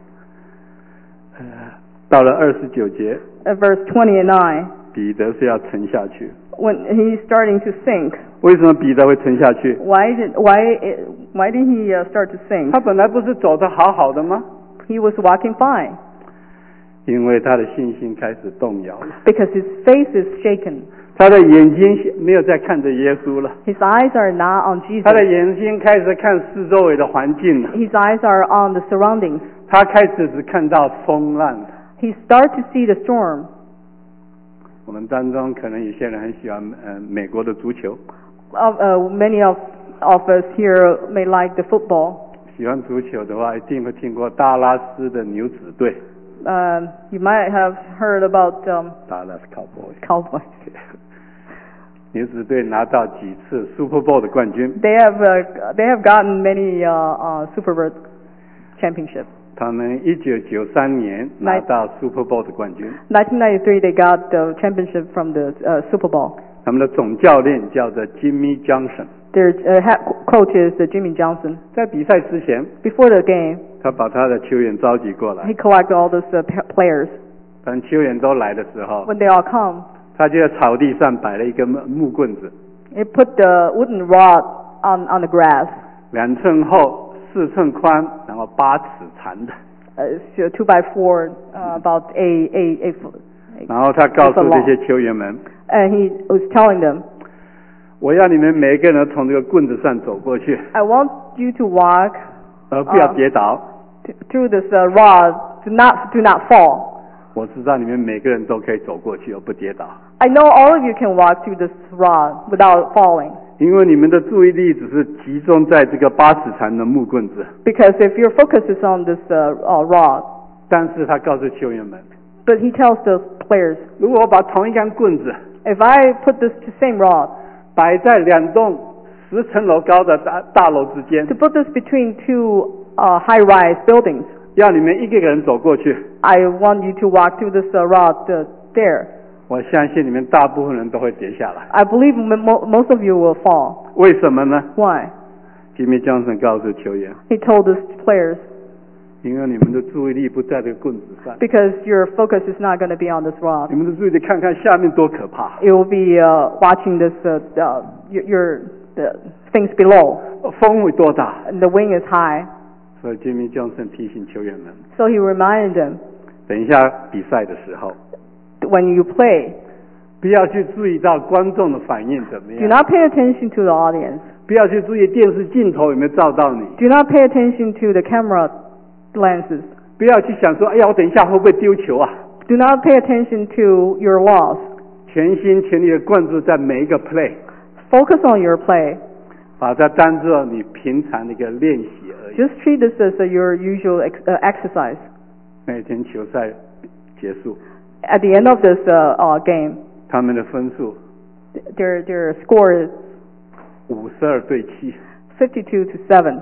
到了二十九节， At verse twenty-nine, 彼得是要沉下去。 when he's starting to sink, 为什么彼得会沉下去？ why did why why did he uh, start to sink? 他本来不是走得好好的吗？ He was walking fine 因为他的信心开始动摇了， because his face is shaken. 他的眼睛没有再看着耶稣了， His eyes are not on Jesus. 他的眼睛开始看四周围的环境了， His eyes are on the surroundings. 他开始只看到风浪。 He starts to see the storm. 我们当中可能有些人很喜欢呃美国的足球， Of, uh, many of, of us here may like the football. 喜欢足球的话，一定会听过达拉斯的牛仔队 Uh, you might have heard about um, 达拉斯 Cowboys。 Cowboys. 牛仔队拿到几次 Super Bowl 的冠军， They have uh, they have gotten many uh, uh, Super Bowl championships. 他们一九九三年拿到 Super Bowl 的冠军。 nineteen ninety-three, they got the championship from the uh, Super Bowl. 他们的总教练叫做 Jimmy Johnson。 Their uh, head coach is uh, Jimmy Johnson. 在比赛之前， Before the game, 他把他的球员召集过来 he，collected all those uh, p- players. 当球员都来的时候， When they all come, 他就在草地上摆了一根木木棍子， he put the wooden rod on, on the grass. 两寸厚，四寸宽，然后八尺长的。 Uh, it's, uh, two by four, uh, about a, a, a foot. 然后他告诉这些球员们， And he was telling them, 我要你们每一个人从这个棍子上走过去， I want you to walk 而不要跌倒。 th- through this uh, rod. Do not, do not fall. 我知道你们每个人都可以走过去而不跌倒， I know all of you can walk through this rod without falling. 因为你们的注意力只是集中在这个八尺长的木棍子。 Because if your focus is on this uh, uh, rod, 但是他告诉球员们， but he tells the players, 如果我把同一根棍子 if I put this same rod, 摆在两栋十层楼高的大大楼之间 to，put this between two uh, high-rise buildings, 要你们一个个人走过去， I want you to walk through this uh, rod uh, there. 我相信你们大部分人都会跌下来。 I believe m- mo- most of you will fall. 为什么呢？ Why? Jimmy Johnson 告诉球员， He told his players, 因为你们的注意力不在这个棍子上， because your focus is not going to be on this rod. 你们的注意力看看下面多可怕， You will be uh, watching this, uh, uh, your, your the things below. 风会多大。 And the wind is high. 所以 Jimmy Johnson 提醒球员们， So he reminded them, 等一下比赛的时候， when you play, 不要去注意到观众的反应怎么 do 样， not pay attention to the audience. 不要去注意电视镜头有没有照到你， Do not pay attention to the camera lenses. 不要去想说，哎呀，我等一下会不会丢球啊？ Do not pay attention to your loss. 全心全力的灌注在每一个 play， Focus on your play. 把它当做你平常的一个练习而已。 Just treat this as uh, your usual ex- uh, exercise. 那天球赛结束， At the end of this uh, uh, game, 他们的分数 their their score is 五十二对七。 fifty-two to seven.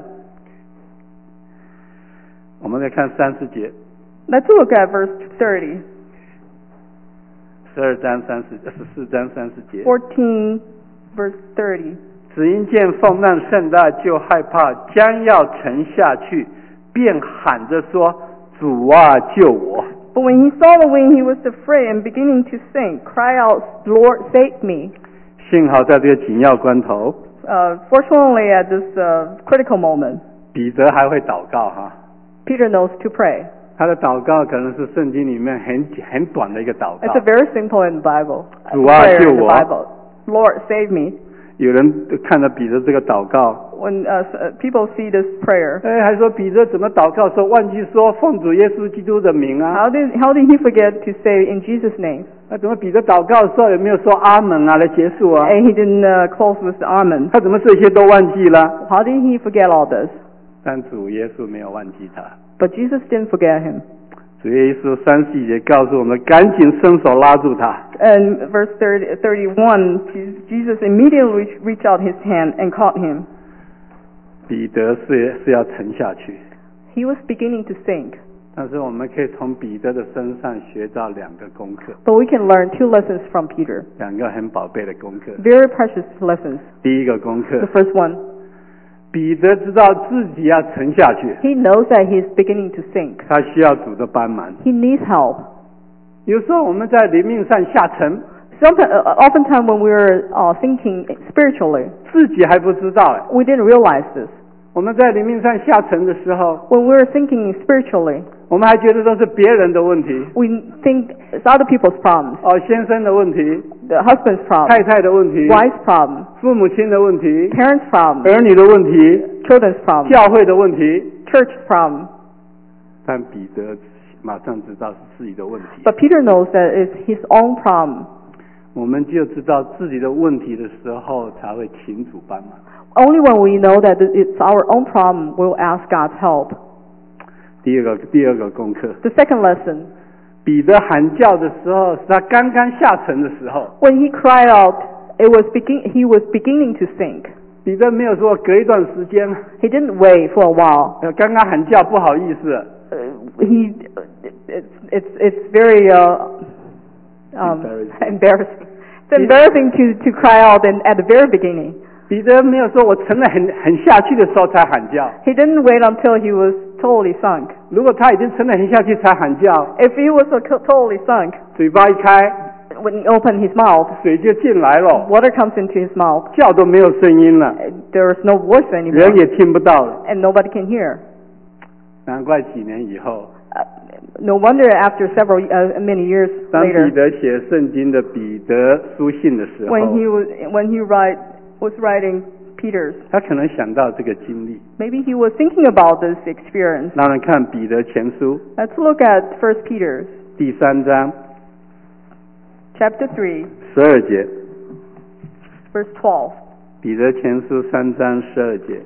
我们再看三十节， Let's look at verse thirty. 十二章三十，十四章三十节。 fourteen, verse thirty. 只因见风浪甚大，就害怕，将要沉下去，便喊着说：“主啊，救我！” But when he saw the wind, he was afraid and beginning to sink. Cry out, Lord, save me. 幸好在这个紧要关头， Uh, fortunately, at this uh, critical moment, 彼得还会祷告哈。 Peter knows to pray. 他的祷告可能是圣经里面很很短的一个祷 It's 告 a。very simple in the Bible. 主啊， prayer 救 in the 我！ Bible. Lord, save me. 有人看了彼得这个祷告， When uh, people see this prayer, 哎，还说彼得怎么祷告说忘记说奉主耶稣基督的名啊？ how did how did he forget to say in Jesus' name? 那怎么彼得祷告的时候有没有说阿门啊来结束啊？ And he didn't uh, close with the amen. 他怎么这些都忘记了？ How did he forget all this? 但主耶稣没有忘记他。 But Jesus didn't forget him. 主耶稣三十一节告诉我们，赶紧伸手拉住他。 And verse thirty, thirty-one, Jesus immediately reached out his hand and caught him. 彼得是是要沉下去， He was beginning to sink. 但是我们可以从彼得的身上学到两个功课， But we can learn two lessons from Peter. 两个很宝贝的功课。 Very precious lessons. 第一个功课 The，first one, 彼得知道自己要沉下去， he knows that he is beginning to sink. 他需要主的帮忙。 He needs help. 有时候我们在灵命上下沉， Sometimes, uh, oftentimes when we're uh, thinking spiritually, 自己还不知道哎。 we didn't realize this. 我们在灵命上下沉的时候， When we're thinking spiritually, 我们还觉得都是别人的问题， we think it's other people's problems. 哦，先生的问题， The husband's problem, 太太的问题， wife's problem, 父母亲的问题， parents' problem, 儿女的问题， children's problem, 教会的问题。 church's problem. 但彼得马上知道是自己的问题， But Peter knows that it's his own problem. 我们就知道自己的问题的时候，才会请主帮忙。 Only when we know that it's our own problem, we'll ask God's help. 第二个第二个功课， The second lesson, 彼得喊叫的时候，是他刚刚下沉的时候。 when he cried out, it was begin, he was beginning to sink. 彼得没有说隔一段时间， He didn't wait for a while. 呃，刚刚喊叫不好意思， Uh, he, it's, it's, it's very uh, um, Embarrassing. embarrassing. It's embarrassing to, to cry out and at the very beginning. 彼得没有说我沉了很很下去的时候才喊叫。 He didn't wait until he was totally sunk. 如果他已经沉了很下去才喊叫， If he was uh, totally sunk, 嘴巴一开， when he opened his mouth, 水就进来了， water comes into his mouth. 叫都没有声音了， Uh, There is no voice anymore, 人也听不到了。 and nobody can hear. 难怪几年以后， Uh, no wonder after several uh, many years 当彼 later, 得写圣经的彼得书信的时候， when he was when he write was writing Peter's, 他可能想到这个经历。 maybe he was thinking about this experience. 让人看彼得前书 Let's look at First Peter's 第三章 chapter three, 十二节， verse twelve. 彼得前书三章十二节。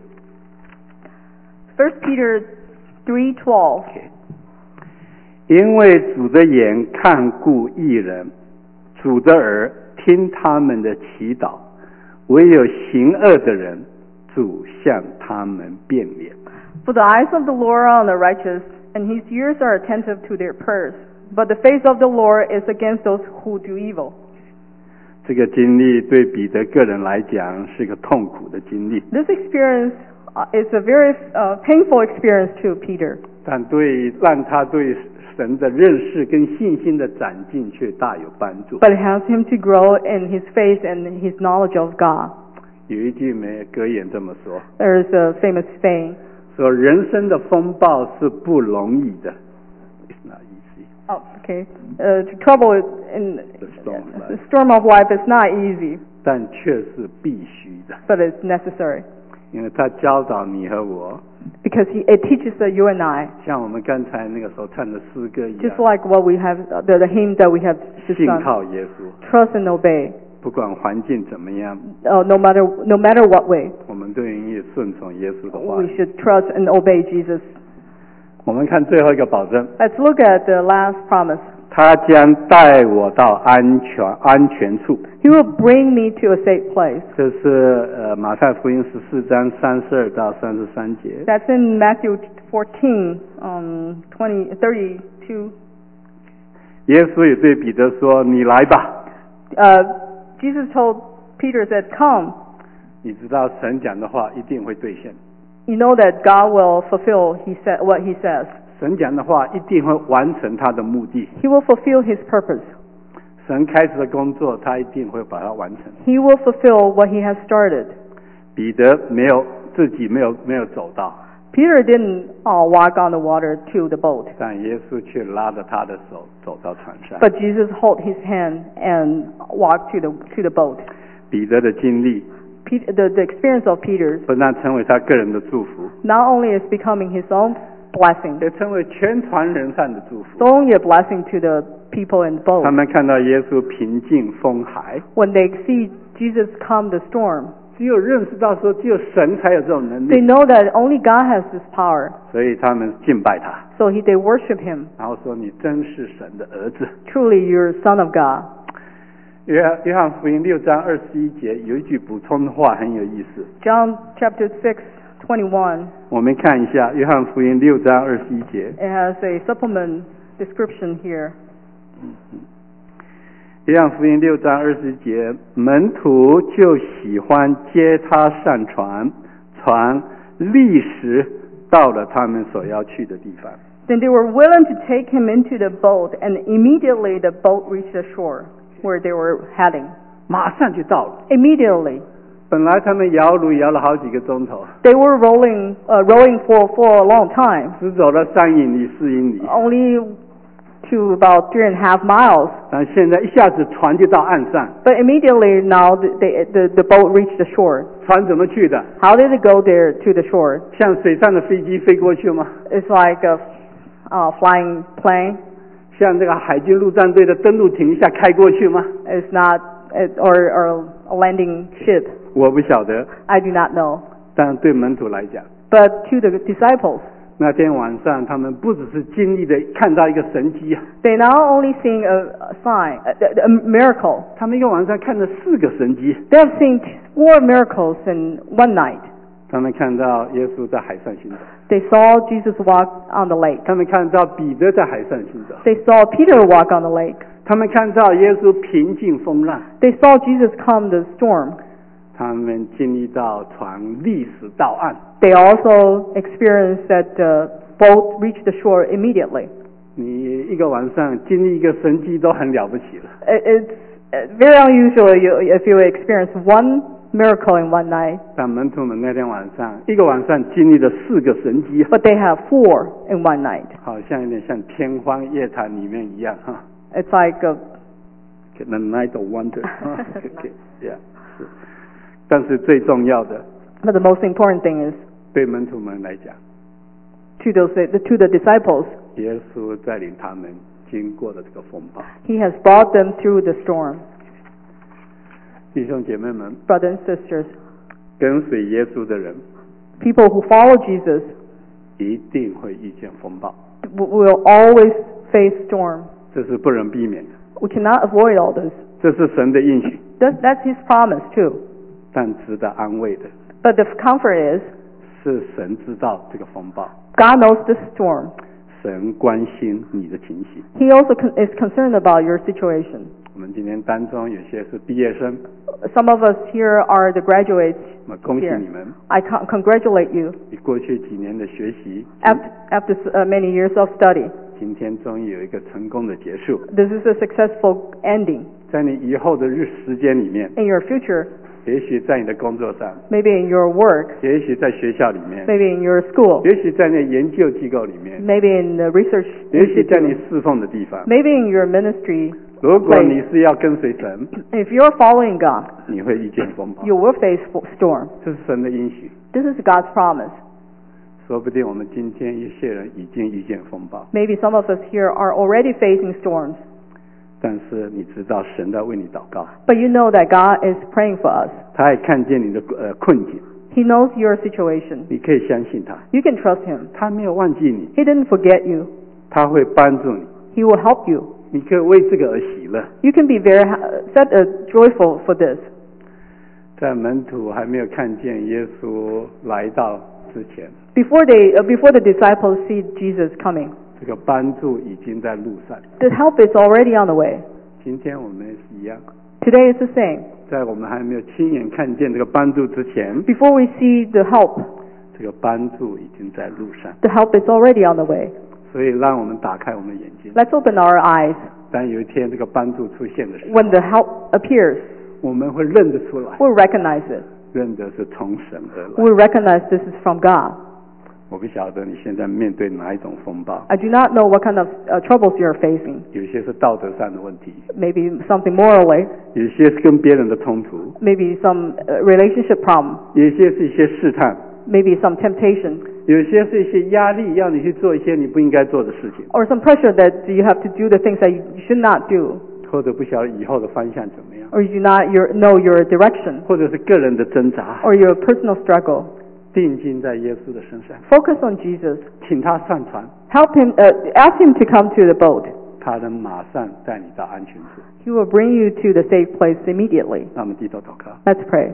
First Peter three twelve. 因为主的眼看顾义人，主的耳听他们的祈祷，唯有行恶的人，主向他们变脸。 For the eyes of the Lord are on the righteous, and his ears are attentive to their prayers. But the face of the Lord is against those who do evil. 这个经历对彼得个人来讲是个痛苦的经历， This experience uh, is a very uh, painful experience to Peter. 但对让他对神的认识跟信心的长进却大有帮助。 But it helps him to grow in his faith and his knowledge of God. 有一句美格言这么说， There is a famous saying, 说人生的风暴是不容易的。It's not easy. oh, okay, uh, trouble in The storm of life. the storm of life is not easy, 但却是必须的， but it's necessary 因为他教导你和我， because he, it teaches uh, you and I, 像我们刚才那个时候唱的诗歌一样 just，like what we have, uh, the, the hymn that we have 信 just sung, 靠耶稣， trust and obey. 不管环境怎么样， Uh, no matter no matter what way, 我们都愿意顺从耶稣的话 we。should trust and obey Jesus. 我们看最后一个保证， Let's look at the last promise. 他将带我到安全安全处。 He will bring me to a safe place. 这是呃马太福音十四章三十二到三十三节。 That's in Matthew fourteen, um, twenty, thirty-two. 耶稣也对彼得说：“你来吧。 Uh, Jesus told Peter, said, "Come." ” 你知道神讲的话一定会兑现， You know that God will fulfill he said, what He says. 神讲的话一定会完成他的目的。 He will fulfill His purpose. 神开始的工作，他一定会把它完成。 He will fulfill what He has started. 彼得没有自己没有没有走到， Peter didn't uh, walk on the water to the boat, 但耶稣却拉着他的手走到船上。 but Jesus held his hand and walked to the to the boat. 彼得的经历 Pete, the, the experience of Peter's 不但成为他个人的祝福， not only is becoming his own blessing, 也成为全船人上的祝 it's 福。 only a blessing to the people in the 他 boat. 们看到耶稣平静风海， When they see Jesus calm the storm, 只有认识到说只有神才有这种能 they 力， know that only God has this power. 所以他们敬拜他， So he, they worship him. 然后说你真是神的儿子。 Truly, you're a son of God. 约翰约翰福音六章二十一节有一句补充的话很有意思， John chapter six, twenty-one, 我们看一下约翰福音六章二十一节。 it has a supplement description here. 约翰福音六章二十节，门徒就喜欢接他上船，船立时到了他们所要去的地方。 Then they were willing to take him into the boat, and immediately the boat reached the shore where they were heading. 马上就到了。 Immediately. 本来他们摇橹摇了好几个钟头， They were rolling, uh, rowing for, for a long time, 只走了三英里、四英里， only to about three and a half miles. 但现在一下子船就到岸上。 But immediately now the, the, the, the boat reached the shore. 船怎么去的？ How did it go there to the shore? 像水上的飞机飞过去吗？ It's like a uh, flying plane. 像这个海军陆战队的登陆艇一下开过去吗？ It's not, it, or, or a landing ship. 我不晓得， I do not know. 但对门徒来讲， But to the disciples, 那天晚上他们不只是经历的看到一个神迹啊， they not only seeing a, a sign, a, a miracle, 他们一个晚上看了四个神迹。 they have seen four miracles in one night. 他们看到耶稣在海上行走， They saw Jesus walk on the lake. 他们看到彼得在海上行走， They saw Peter walk on the lake. 他们看到耶稣平静风浪， They saw Jesus calm the storm. 他们经历到船立时到岸。 They also experienced that the boat reached the shore immediately. 你一个晚上经历一个神迹都很了不起了， It- It's uh, very unusual you, if you experience one miracle in one night, 但门徒们那天晚上一个晚上经历了四个神迹， but they have four in one night. 好像有点像天方夜谭里面一样哈。 It's like a, The Night of Wonder ，okay, yeah 是。但是最重要的， but the most important thing is 对门徒们来讲， to those to the disciples, 耶稣带领他们经过了这个风暴。 He has brought them through the storm. 弟兄姐妹们， Brothers and sisters, 跟随耶稣的人 people who follow Jesus 一定会遇见风暴， w- will always face storm. 这是不能避免的， We cannot avoid all this. 这是神的应许， That, that's His promise too. 但值得安慰的 But the comfort is 是神知道这个风暴， God knows this storm. 神关心你的情形。 He also con- is concerned about your situation. 我们今天当中有些是毕业生， Some of us here are the graduates 我们恭喜 here. 你们， I con- congratulate you. 你过去几年的学习， After, after s- uh, many years of study, 今天终于有一个成功的结束。 this is a successful ending. 在你以后的日时间里面， In your future, 也许在你的工作上， maybe in your work, 也许在学校里面， maybe in your school, 也许在那研究机构里面， maybe in the research 也许在你 institute, 侍奉的地方。 maybe in your ministry. 如果你是要跟随神， If you're following God, 你会遇见风暴， you will face fo- storm. 这是神的应许。 This is God's promise. 说不定我们今天一些人已经遇见风暴， Maybe some of us here are already facing storms, 但是你知道神在为你祷告， but you know that God is praying for us. 他也看见你的呃困境， He knows your situation. 你可以相信他， You can trust Him. 他没有忘记你， He didn't forget you. 他会帮助你， He will help you. 你可以为这个而喜乐。 You can be very ha- set, uh, joyful for this. 在门徒还没有看见耶稣来到之前， Before they, uh, before the disciples see Jesus coming, 这个帮助已经在路上。 the help is already on the way. 今天我们也是一样， Today is the same. 在我们还没有亲眼看见这个帮助之前， Before we see the help, 这个帮助已经在路上。 the help is already on the way. 所以让我们打开我们的眼睛， Let's open our eyes. 当有一天这个帮助出现的时候， When the help appears, 我们会认得出来， we'll recognize it. 认得是从神而来。 We'll recognize this is from God. 我不晓得你现在面对哪一种风暴。 I do not know what kind of uh, troubles you're facing. 有些是道德上的问题， Maybe something morally, 有些是跟别人的冲突， maybe some uh, relationship problem, 有些是一些试探， maybe some temptation, 有些是一些压力，要你去做一些你不应该做的事情， or some pressure that you have to do the things that you should not do, 或者不晓得以后的方向怎么样， or you do not your, know your direction, 或者是个人的挣扎， or your personal struggle. 定睛在耶稣的身上， Focus on Jesus. 请他上船， Help him, uh, ask him to come to the boat. 他能马上带你到安全处。 He will bring you to the safe place immediately. 那我们低头祷告。 Let's pray.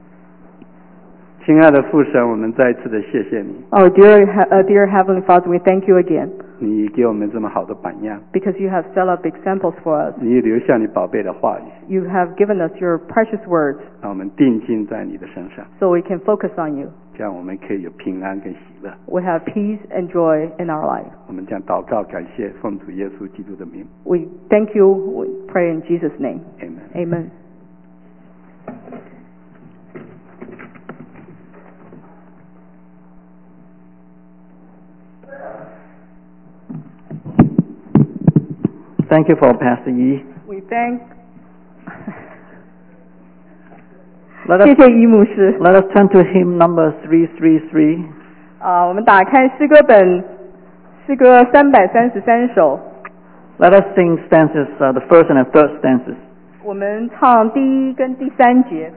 亲爱的父神，我们再一次的谢谢你， Our dear, uh, dear Heavenly Father, we thank you again 你给我们这么好的榜样， because you have set up examples for us. 你留下你宝贝的话语， You have given us your precious words 让我们定睛在你的身上， so we can focus on you. 这样我们可以有平安跟喜乐。 We have peace and joy in our life. 我们将祷告感谢，奉主耶稣基督的名 We thank you, we pray in Jesus' name. ，Amen。 Amen. Thank you for Pastor Yi. We thank Let us, 谢谢伊牧师。 let us turn to hymn number three three three. 啊，我们打开诗歌本，诗歌三百三十三首， Let us sing stanzas, uh, the first and the third stanzas. 我们唱第一跟第三节。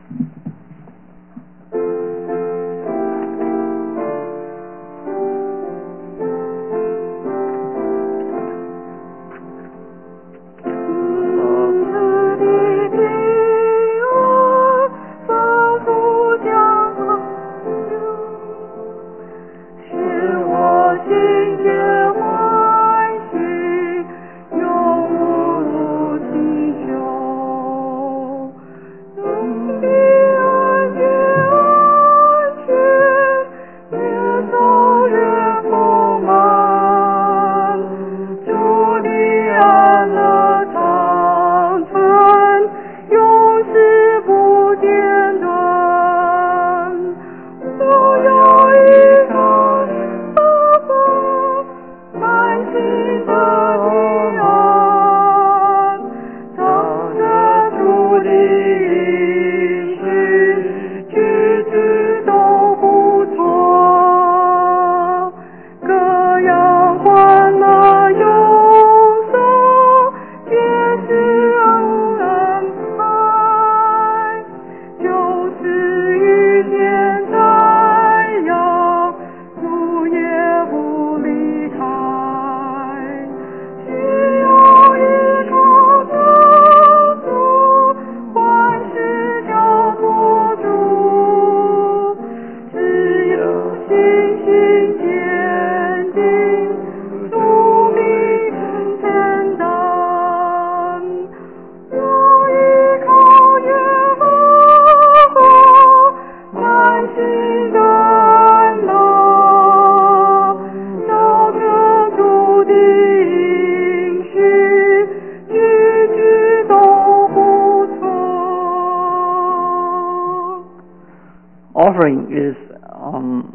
Offering is um,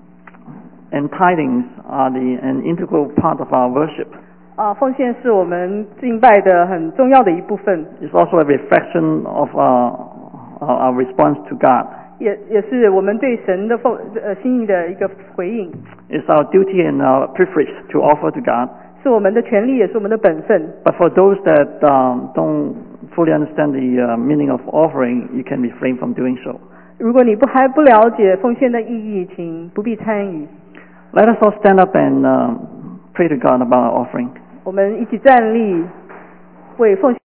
and tithings are the an integral part of our worship. 啊，奉献是我们敬拜的很重要的一部分， It's also a reflection of our, our response to God. 也也是我们对神的奉呃心意的一个回应， It's our duty and our privilege to offer to God. 是我们的权利，也是我们的本分。 But for those that um, don't fully understand the uh, meaning of offering, you can refrain from doing so. 如果你不还不了解奉献的意义，请不必参与。 Let us all stand up and um, pray to God about our offering. 我们一起站立，为奉献。